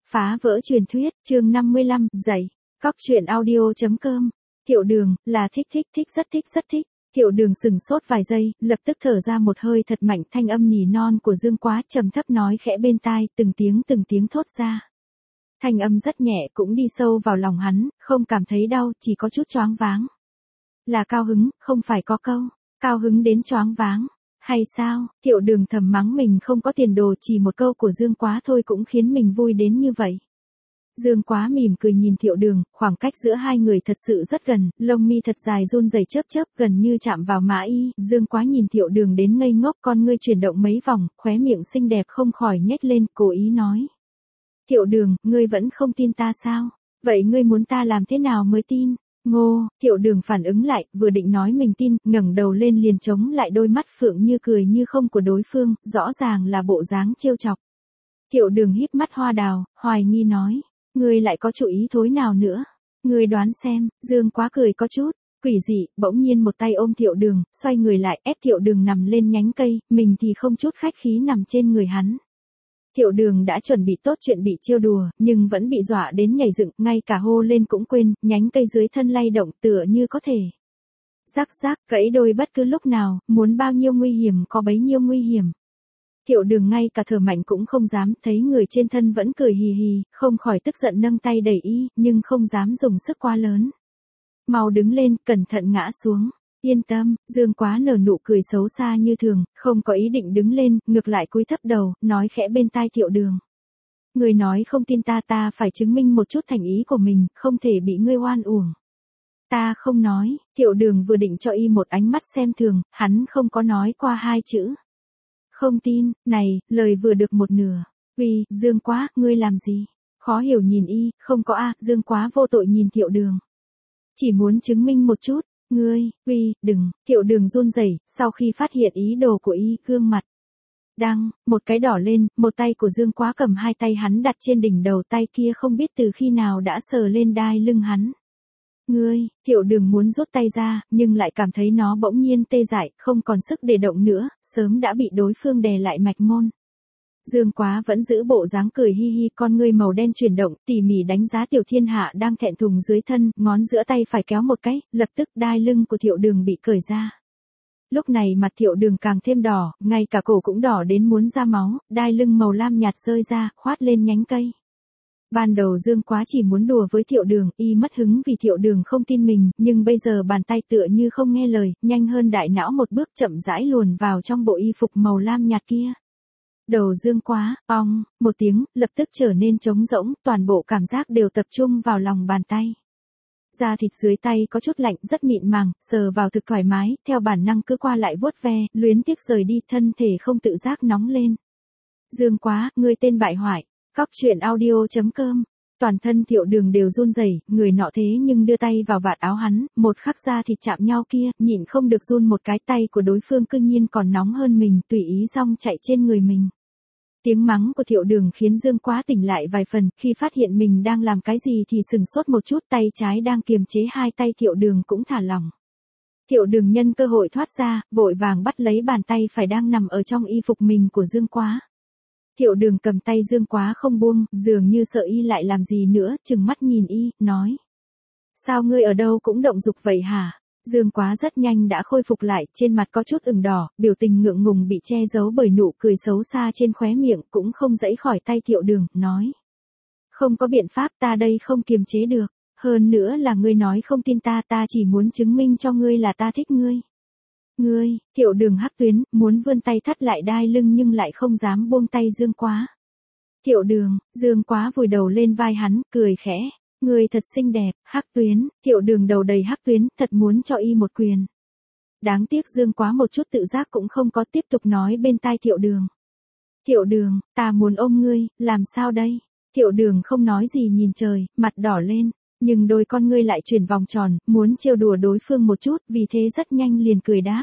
Phá vỡ truyền thuyết, chương 55, dậy. Cóc truyện audio.com. Thiệu Đường, là thích rất thích. Thiệu Đường sừng sốt vài giây, lập tức thở ra một hơi thật mạnh, thanh âm nỉ non của Dương Quá trầm thấp nói khẽ bên tai, từng tiếng thốt ra. Thanh âm rất nhẹ cũng đi sâu vào lòng hắn, không cảm thấy đau, chỉ có chút choáng váng. Là cao hứng, không phải có câu, cao hứng đến choáng váng. Hay sao? Thiệu Đường thầm mắng mình không có tiền đồ, chỉ một câu của Dương Quá thôi cũng khiến mình vui đến như vậy. Dương Quá mỉm cười nhìn Thiệu Đường, khoảng cách giữa hai người thật sự rất gần, lông mi thật dài run rẩy chớp gần như chạm vào má y. Dương Quá nhìn Thiệu Đường đến ngây ngốc, con ngươi chuyển động mấy vòng, khóe miệng xinh đẹp không khỏi nhếch lên, cố ý nói. Thiệu Đường, ngươi vẫn không tin ta sao? Vậy ngươi muốn ta làm thế nào mới tin? Ngô, Thiệu Đường phản ứng lại, vừa định nói mình tin, ngẩng đầu lên liền chống lại đôi mắt phượng như cười như không của đối phương, rõ ràng là bộ dáng trêu chọc. Thiệu Đường híp mắt hoa đào, hoài nghi nói, ngươi lại có chủ ý thối nào nữa? Ngươi đoán xem. Dương Quá cười có chút quỷ dị, bỗng nhiên một tay ôm Thiệu Đường, xoay người lại ép Thiệu Đường nằm lên nhánh cây, mình thì không chút khách khí nằm trên người hắn. Thiệu Đường đã chuẩn bị tốt chuyện bị trêu đùa, nhưng vẫn bị dọa đến nhảy dựng, ngay cả hô lên cũng quên, nhánh cây dưới thân lay động tựa như có thể rắc gãy đôi bất cứ lúc nào, muốn bao nhiêu nguy hiểm có bấy nhiêu nguy hiểm. Thiệu Đường ngay cả thở mạnh cũng không dám, thấy người trên thân vẫn cười hì hì, không khỏi tức giận nâng tay đẩy y, nhưng không dám dùng sức quá lớn. Mau đứng lên, cẩn thận ngã xuống. Yên tâm. Dương Quá nở nụ cười xấu xa như thường, không có ý định đứng lên, ngược lại cúi thấp đầu, nói khẽ bên tai Thiệu Đường. Người nói không tin ta phải chứng minh một chút thành ý của mình, không thể bị ngươi oan uổng. Ta không nói. Thiệu Đường vừa định cho y một ánh mắt xem thường, hắn không có nói qua hai chữ. Không tin. Này, lời vừa được một nửa. Uy, Dương Quá, ngươi làm gì? Khó hiểu nhìn y, không có a. Dương Quá vô tội nhìn Thiệu Đường. Chỉ muốn chứng minh một chút. Ngươi, uy, đừng. Thiệu Đường run rẩy, sau khi phát hiện ý đồ của y, gương mặt một cái đỏ lên, một tay của Dương Quá cầm hai tay hắn đặt trên đỉnh đầu, tay kia không biết từ khi nào đã sờ lên đai lưng hắn. Ngươi, Thiệu Đường muốn rút tay ra, nhưng lại cảm thấy nó bỗng nhiên tê dại, không còn sức để động nữa, sớm đã bị đối phương đè lại mạch môn. Dương Quá vẫn giữ bộ dáng cười hi hi, con ngươi màu đen chuyển động, tỉ mỉ đánh giá Tiểu Thiên Hạ đang thẹn thùng dưới thân, ngón giữa tay phải kéo một cái, lập tức đai lưng của Thiệu Đường bị cởi ra. Lúc này mặt Thiệu Đường càng thêm đỏ, ngay cả cổ cũng đỏ đến muốn ra máu, đai lưng màu lam nhạt rơi ra, khoát lên nhánh cây. Ban đầu Dương Quá chỉ muốn đùa với Thiệu Đường, y mất hứng vì Thiệu Đường không tin mình, nhưng bây giờ bàn tay tựa như không nghe lời, nhanh hơn đại não một bước chậm rãi luồn vào trong bộ y phục màu lam nhạt kia. Đầu Dương Quá, ong, một tiếng, lập tức trở nên trống rỗng, toàn bộ cảm giác đều tập trung vào lòng bàn tay. Da thịt dưới tay có chút lạnh, rất mịn màng, sờ vào thực thoải mái, theo bản năng cứ qua lại vuốt ve, luyến tiếc rời đi, thân thể không tự giác nóng lên. Dương Quá, ngươi tên bại hoại. Cóc truyện audio.com. Toàn thân Thiệu Đường đều run rẩy, người nọ thế nhưng đưa tay vào vạt áo hắn, một khắc da thịt chạm nhau kia, nhịn không được run một cái, tay của đối phương cư nhiên còn nóng hơn mình, tùy ý xong chạy trên người mình. Tiếng mắng của Thiệu Đường khiến Dương Quá tỉnh lại vài phần, khi phát hiện mình đang làm cái gì thì sừng sốt một chút, tay trái đang kiềm chế hai tay Thiệu Đường cũng thả lỏng. Thiệu Đường nhân cơ hội thoát ra, vội vàng bắt lấy bàn tay phải đang nằm ở trong y phục mình của Dương Quá. Thiệu Đường cầm tay Dương Quá không buông, dường như sợ y lại làm gì nữa, trừng mắt nhìn y, nói. Sao ngươi ở đâu cũng động dục vậy hả? Dương Quá rất nhanh đã khôi phục lại, trên mặt có chút ửng đỏ, biểu tình ngượng ngùng bị che giấu bởi nụ cười xấu xa trên khóe miệng, cũng không giãy khỏi tay Thiệu Đường, nói. Không có biện pháp, ta đây không kiềm chế được, hơn nữa là ngươi nói không tin ta chỉ muốn chứng minh cho ngươi là ta thích ngươi. Ngươi, Thiệu Đường hắc tuyến, muốn vươn tay thắt lại đai lưng nhưng lại không dám buông tay Dương Quá. Thiệu Đường, Dương Quá vùi đầu lên vai hắn, cười khẽ. Ngươi thật xinh đẹp, hắc tuyến. Thiệu Đường đầu đầy hắc tuyến, thật muốn cho y một quyền. Đáng tiếc Dương Quá một chút tự giác cũng không có, tiếp tục nói bên tai Thiệu Đường. Thiệu Đường, ta muốn ôm ngươi, làm sao đây? Thiệu Đường không nói gì nhìn trời, mặt đỏ lên, nhưng đôi con ngươi lại chuyển vòng tròn, muốn trêu đùa đối phương một chút, vì thế rất nhanh liền cười đáp.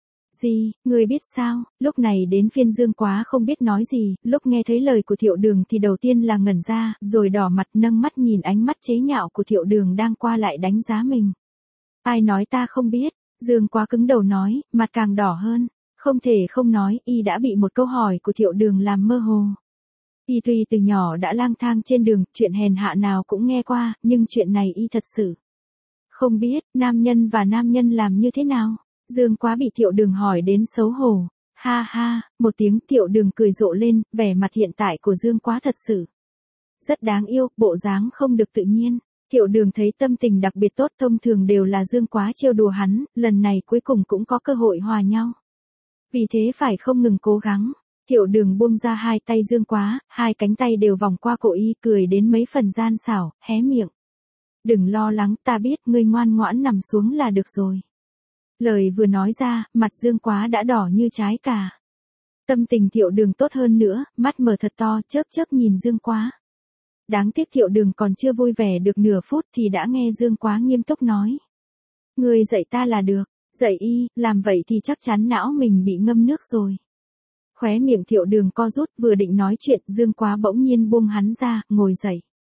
Gì, ngươi biết sao? Lúc này đến phiên Dương Quá không biết nói gì, lúc nghe thấy lời của Thiệu Đường thì đầu tiên là ngẩn ra, rồi đỏ mặt nâng mắt nhìn ánh mắt chế nhạo của Thiệu Đường đang qua lại đánh giá mình. Ai nói ta không biết? Dương Quá cứng đầu nói, mặt càng đỏ hơn. Không thể không nói, y đã bị một câu hỏi của Thiệu Đường làm mơ hồ. Y tuy từ nhỏ đã lang thang trên đường, chuyện hèn hạ nào cũng nghe qua, nhưng chuyện này y thật sự không biết, nam nhân và nam nhân làm như thế nào. Dương Quá bị Thiệu Đường hỏi đến xấu hổ. Ha ha, một tiếng Thiệu Đường cười rộ lên, vẻ mặt hiện tại của Dương Quá thật sự rất đáng yêu, bộ dáng không được tự nhiên. Thiệu Đường thấy tâm tình đặc biệt tốt, thông thường đều là Dương Quá trêu đùa hắn, lần này cuối cùng cũng có cơ hội hòa nhau. Vì thế phải không ngừng cố gắng. Thiệu Đường buông ra hai tay Dương Quá, hai cánh tay đều vòng qua cổ y, cười đến mấy phần gian xảo, hé miệng. Đừng lo lắng, ta biết, ngươi ngoan ngoãn nằm xuống là được rồi. Lời vừa nói ra, mặt Dương Quá đã đỏ như trái cà. Tâm tình Thiệu Đường tốt hơn nữa, mắt mở thật to, chớp chớp nhìn Dương Quá. Đáng tiếc Thiệu Đường còn chưa vui vẻ được nửa phút thì đã nghe Dương Quá nghiêm túc nói. Ngươi dạy ta là được, dạy y, làm vậy thì chắc chắn não mình bị ngâm nước rồi. Khóe miệng Thiệu Đường co rút, vừa định nói chuyện, Dương Quá bỗng nhiên buông hắn ra, ngồi dậy.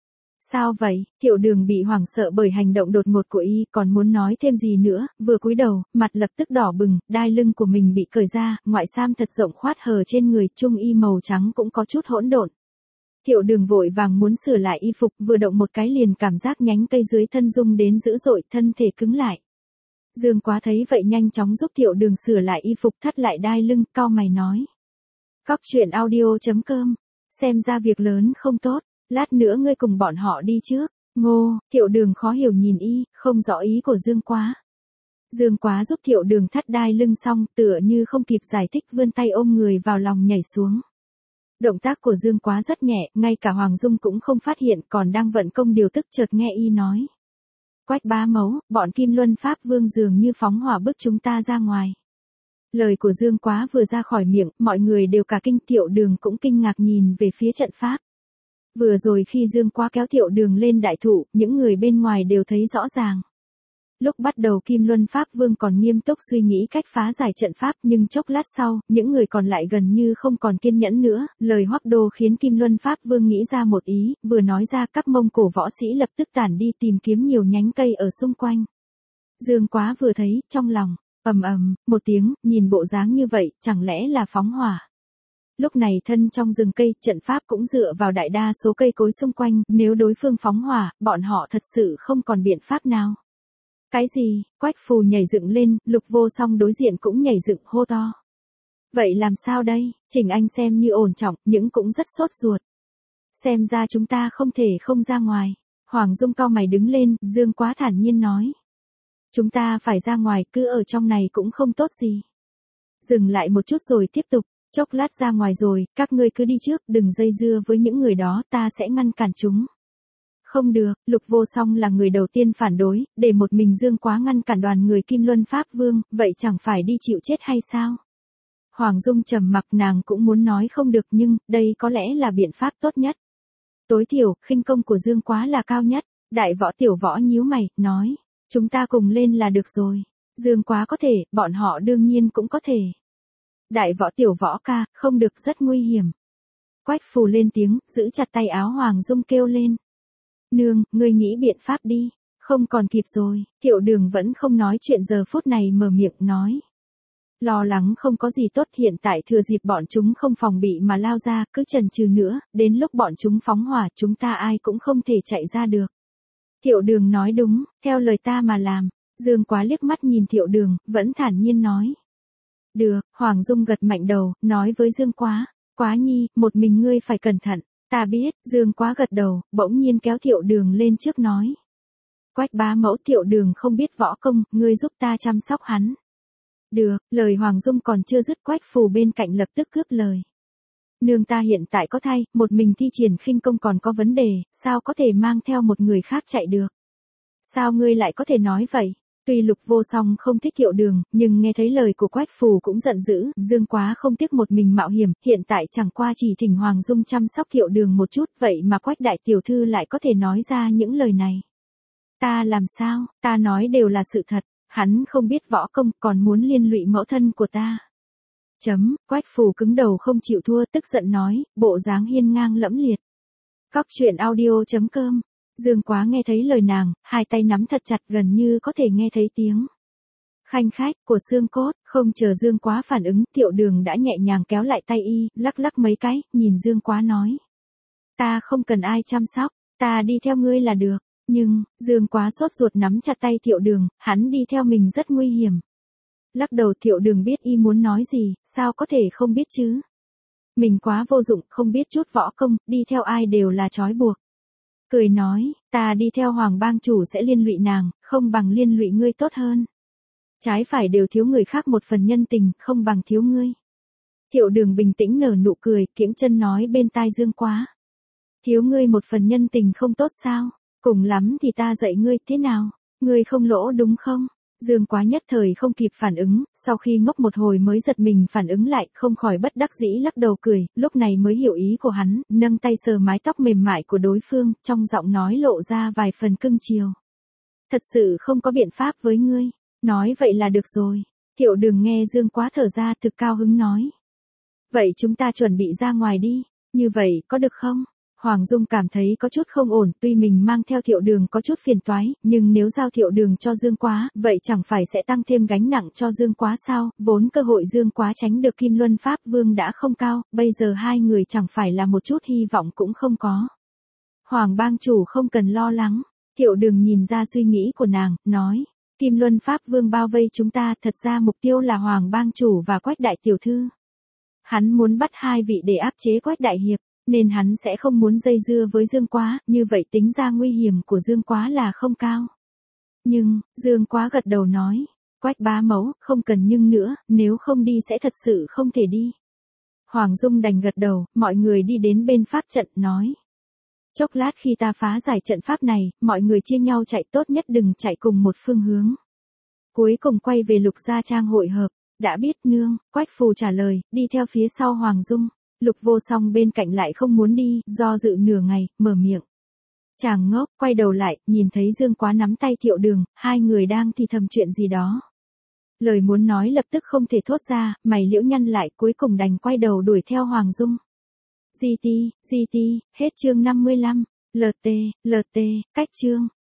Sao vậy? Thiệu Đường bị hoảng sợ bởi hành động đột ngột của y, còn muốn nói thêm gì nữa, vừa cúi đầu, mặt lập tức đỏ bừng, đai lưng của mình bị cởi ra, ngoại sam thật rộng khoát hở trên người, trung y màu trắng cũng có chút hỗn độn. Thiệu Đường vội vàng muốn sửa lại y phục, vừa động một cái liền cảm giác nhánh cây dưới thân rung đến dữ dội, thân thể cứng lại. Dương Quá thấy vậy nhanh chóng giúp Thiệu Đường sửa lại y phục, thắt lại đai lưng, cau mày nói. Cóc truyện audio.com, xem ra việc lớn không tốt, lát nữa ngươi cùng bọn họ đi trước. Ngô, Thiệu Đường khó hiểu nhìn y, không rõ ý của Dương Quá. Dương Quá giúp Thiệu Đường thắt đai lưng xong, tựa như không kịp giải thích vươn tay ôm người vào lòng nhảy xuống. Động tác của Dương Quá rất nhẹ, ngay cả Hoàng Dung cũng không phát hiện, còn đang vận công điều tức chợt nghe y nói. Quách bá mẫu, bọn Kim Luân Pháp Vương dường như phóng hỏa bức chúng ta ra ngoài. Lời của Dương Quá vừa ra khỏi miệng, mọi người đều cả kinh, Thiệu Đường cũng kinh ngạc nhìn về phía trận pháp. Vừa rồi khi Dương Quá kéo Thiệu Đường lên đại thụ, những người bên ngoài đều thấy rõ ràng. Lúc bắt đầu Kim Luân Pháp Vương còn nghiêm túc suy nghĩ cách phá giải trận pháp, nhưng chốc lát sau, những người còn lại gần như không còn kiên nhẫn nữa, lời Hoắc Đô khiến Kim Luân Pháp Vương nghĩ ra một ý, vừa nói ra các Mông Cổ võ sĩ lập tức tản đi tìm kiếm nhiều nhánh cây ở xung quanh. Dương Quá vừa thấy, trong lòng, ầm ầm, một tiếng, nhìn bộ dáng như vậy, chẳng lẽ là phóng hỏa. Lúc này thân trong rừng cây, trận pháp cũng dựa vào đại đa số cây cối xung quanh, nếu đối phương phóng hỏa, bọn họ thật sự không còn biện pháp nào. Cái gì? Quách Phù nhảy dựng lên, Lục Vô Song đối diện cũng nhảy dựng hô to. Vậy làm sao đây? Trình Anh xem như ổn trọng, nhưng cũng rất sốt ruột. Xem ra chúng ta không thể không ra ngoài. Hoàng Dung cau mày đứng lên, Dương Quá thản nhiên nói. Chúng ta phải ra ngoài, cứ ở trong này cũng không tốt gì. Dừng lại một chút rồi tiếp tục, chốc lát ra ngoài rồi, các ngươi cứ đi trước, đừng dây dưa với những người đó, ta sẽ ngăn cản chúng. Không được, Lục Vô Song là người đầu tiên phản đối, để một mình Dương Quá ngăn cản đoàn người Kim Luân Pháp Vương, vậy chẳng phải đi chịu chết hay sao? Hoàng Dung trầm mặc, nàng cũng muốn nói không được nhưng, đây có lẽ là biện pháp tốt nhất. Tối thiểu, khinh công của Dương Quá là cao nhất, đại võ tiểu võ nhíu mày, nói, chúng ta cùng lên là được rồi. Dương Quá có thể, bọn họ đương nhiên cũng có thể. Đại võ tiểu võ ca, không được, rất nguy hiểm. Quách Phù lên tiếng, giữ chặt tay áo Hoàng Dung kêu lên. Nương, ngươi nghĩ biện pháp đi, không còn kịp rồi. Thiệu Đường vẫn không nói chuyện, giờ phút này mở miệng nói. Lo lắng không có gì tốt, hiện tại thừa dịp bọn chúng không phòng bị mà lao ra, cứ chần chừ nữa, đến lúc bọn chúng phóng hỏa chúng ta ai cũng không thể chạy ra được. Thiệu Đường nói đúng, theo lời ta mà làm. Dương Quá liếc mắt nhìn Thiệu Đường, vẫn thản nhiên nói. Được, Hoàng Dung gật mạnh đầu, nói với Dương Quá. Quá nhi, một mình ngươi phải cẩn thận. Ta biết, Dương Quá gật đầu, bỗng nhiên kéo Thiệu Đường lên trước nói. Quách bá mẫu, Thiệu Đường không biết võ công, ngươi giúp ta chăm sóc hắn. Được, lời Hoàng Dung còn chưa dứt, Quách Phù bên cạnh lập tức cướp lời. Nương ta hiện tại có thai, một mình thi triển khinh công còn có vấn đề, sao có thể mang theo một người khác chạy được? Sao ngươi lại có thể nói vậy? Tuy Lục Vô Song không thích Thiệu Đường, nhưng nghe thấy lời của Quách Phù cũng giận dữ, Dương Quá không tiếc một mình mạo hiểm, hiện tại chẳng qua chỉ thỉnh Hoàng Dung chăm sóc Thiệu Đường một chút, vậy mà Quách đại tiểu thư lại có thể nói ra những lời này. Ta làm sao, ta nói đều là sự thật, hắn không biết võ công, còn muốn liên lụy mẫu thân của ta. Quách Phù cứng đầu không chịu thua, tức giận nói, bộ dáng hiên ngang lẫm liệt. Cóc truyện audio.com. Dương Quá nghe thấy lời nàng, hai tay nắm thật chặt, gần như có thể nghe thấy tiếng khanh khách của xương cốt. Không chờ Dương Quá phản ứng, Thiệu Đường đã nhẹ nhàng kéo lại tay y, lắc lắc mấy cái, nhìn Dương Quá nói. ta không cần ai chăm sóc, ta đi theo ngươi là được. Nhưng, Dương Quá sốt ruột nắm chặt tay Thiệu Đường, hắn đi theo mình rất nguy hiểm. Lắc đầu Thiệu Đường biết y muốn nói gì, sao có thể không biết chứ. Mình quá vô dụng, không biết chút võ công, đi theo ai đều là trói buộc. Cười nói, ta đi theo Hoàng bang chủ sẽ liên lụy nàng, không bằng liên lụy ngươi tốt hơn. Trái phải đều thiếu người khác một phần nhân tình, không bằng thiếu ngươi. Thiệu Đường bình tĩnh nở nụ cười, kiễng chân nói bên tai Dương Quá. Thiếu ngươi một phần nhân tình không tốt sao? Cùng lắm thì ta dạy ngươi thế nào? Ngươi không lỗ đúng không? Dương Quá nhất thời không kịp phản ứng, sau khi ngốc một hồi mới giật mình phản ứng lại, không khỏi bất đắc dĩ lắc đầu cười, lúc này mới hiểu ý của hắn, nâng tay sờ mái tóc mềm mại của đối phương, trong giọng nói lộ ra vài phần cưng chiều. Thật sự không có biện pháp với ngươi, nói vậy là được rồi. Thiệu Đường nghe Dương Quá thở ra thực cao hứng nói. Vậy chúng ta chuẩn bị ra ngoài đi, như vậy có được không? Hoàng Dung cảm thấy có chút không ổn, tuy mình mang theo Thiệu Đường có chút phiền toái, nhưng nếu giao Thiệu Đường cho Dương Quá, vậy chẳng phải sẽ tăng thêm gánh nặng cho Dương Quá sao, vốn cơ hội Dương Quá tránh được Kim Luân Pháp Vương đã không cao, bây giờ hai người chẳng phải là một chút hy vọng cũng không có. Hoàng bang chủ không cần lo lắng, Thiệu Đường nhìn ra suy nghĩ của nàng, nói, Kim Luân Pháp Vương bao vây chúng ta, thật ra mục tiêu là Hoàng bang chủ và Quách đại tiểu thư. Hắn muốn bắt hai vị để áp chế Quách đại hiệp. Nên hắn sẽ không muốn dây dưa với Dương Quá, như vậy tính ra nguy hiểm của Dương Quá là không cao. Nhưng, Dương Quá gật đầu nói, Quách bá mẫu, không cần nhưng nữa, nếu không đi sẽ thật sự không thể đi. Hoàng Dung đành gật đầu, mọi người đi đến bên pháp trận, nói. Chốc lát khi ta phá giải trận pháp này, mọi người chia nhau chạy, tốt nhất đừng chạy cùng một phương hướng. Cuối cùng quay về Lục Gia Trang hội hợp, đã biết nương, Quách Phù trả lời, đi theo phía sau Hoàng Dung. Lục Vô Song bên cạnh lại không muốn đi, do dự nửa ngày, mở miệng. Chàng ngốc, quay đầu lại, nhìn thấy Dương Quá nắm tay Thiệu Đường, hai người đang thì thầm chuyện gì đó. Lời muốn nói lập tức không thể thốt ra, mày liễu nhăn lại, cuối cùng đành quay đầu đuổi theo Hoàng Dung. GT, hết chương 55, LT, cách chương.